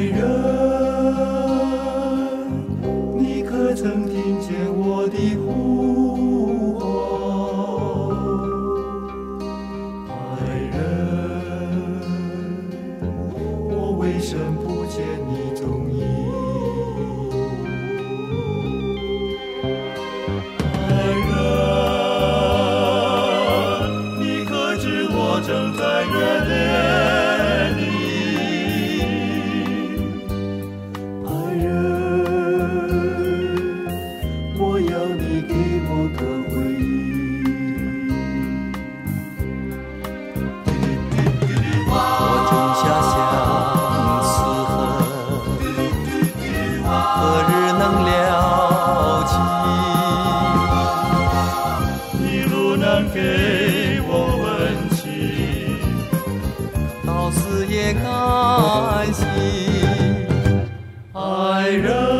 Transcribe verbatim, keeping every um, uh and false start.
人，你可曾听见我的呼唤？爱人，我为什不见你踪影？爱人，你可知我正在热恋你？爱人，我要你给我个回应。我种下相思恨，何日能了情？一路能给我温情，到死也甘心。爱人。